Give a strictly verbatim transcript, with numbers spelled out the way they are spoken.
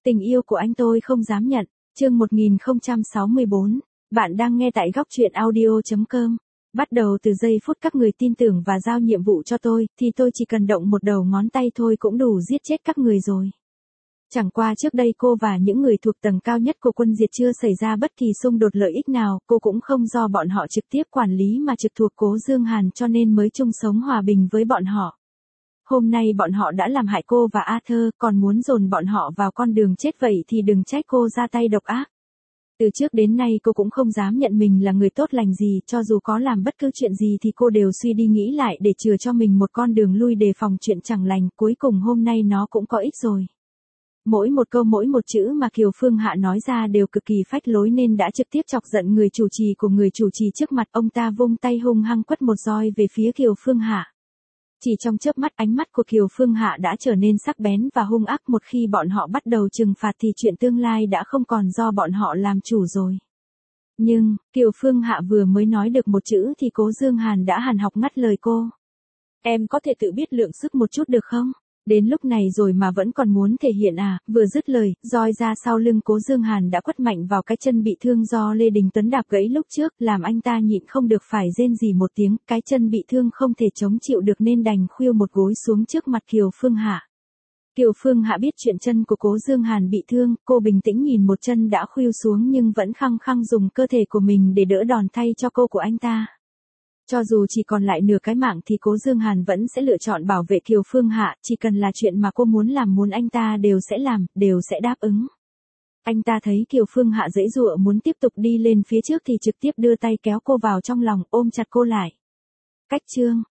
Tình yêu của anh tôi không dám nhận. Chương một nghìn không trăm sáu mươi bốn. Bạn đang nghe tại góc truyện audio chấm com. Bắt đầu từ giây phút các người tin tưởng và giao nhiệm vụ cho tôi, thì tôi chỉ cần động một đầu ngón tay thôi cũng đủ giết chết các người rồi. Chẳng qua trước đây cô và những người thuộc tầng cao nhất của quân diệt chưa xảy ra bất kỳ xung đột lợi ích nào, cô cũng không do bọn họ trực tiếp quản lý mà trực thuộc Cố Dương Hàn, cho nên mới chung sống hòa bình với bọn họ. Hôm nay bọn họ đã làm hại cô và Arthur, còn muốn dồn bọn họ vào con đường chết, vậy thì đừng trách cô ra tay độc ác. Từ trước đến nay cô cũng không dám nhận mình là người tốt lành gì, cho dù có làm bất cứ chuyện gì thì cô đều suy đi nghĩ lại để chừa cho mình một con đường lui đề phòng chuyện chẳng lành, cuối cùng hôm nay nó cũng có ích rồi. Mỗi một câu mỗi một chữ mà Kiều Phương Hạ nói ra đều cực kỳ phách lối nên đã trực tiếp chọc giận người chủ trì của người chủ trì trước mặt. Ông ta vung tay hung hăng quất một roi về phía Kiều Phương Hạ. Chỉ trong chớp mắt ánh mắt của Kiều Phương Hạ đã trở nên sắc bén và hung ác, một khi bọn họ bắt đầu trừng phạt thì chuyện tương lai đã không còn do bọn họ làm chủ rồi. Nhưng, Kiều Phương Hạ vừa mới nói được một chữ thì Cố Dương Hàn đã hàn học ngắt lời cô. Em có thể tự biết lượng sức một chút được không? Đến lúc này rồi mà vẫn còn muốn thể hiện à? Vừa dứt lời, roi ra sau lưng Cố Dương Hàn đã quất mạnh vào cái chân bị thương do Lê Đình Tuấn đạp gãy lúc trước, làm anh ta nhịn không được phải rên rỉ một tiếng, cái chân bị thương không thể chống chịu được nên đành khuỵu một gối xuống trước mặt Kiều Phương Hạ. Kiều Phương Hạ biết chuyện chân của Cố Dương Hàn bị thương, cô bình tĩnh nhìn một chân đã khuỵu xuống nhưng vẫn khăng khăng dùng cơ thể của mình để đỡ đòn thay cho cô của anh ta. Cho dù chỉ còn lại nửa cái mạng thì Cố Dương Hàn vẫn sẽ lựa chọn bảo vệ Kiều Phương Hạ, chỉ cần là chuyện mà cô muốn làm muốn anh ta đều sẽ làm, đều sẽ đáp ứng. Anh ta thấy Kiều Phương Hạ giãy giụa muốn tiếp tục đi lên phía trước thì trực tiếp đưa tay kéo cô vào trong lòng, ôm chặt cô lại. Cách chương,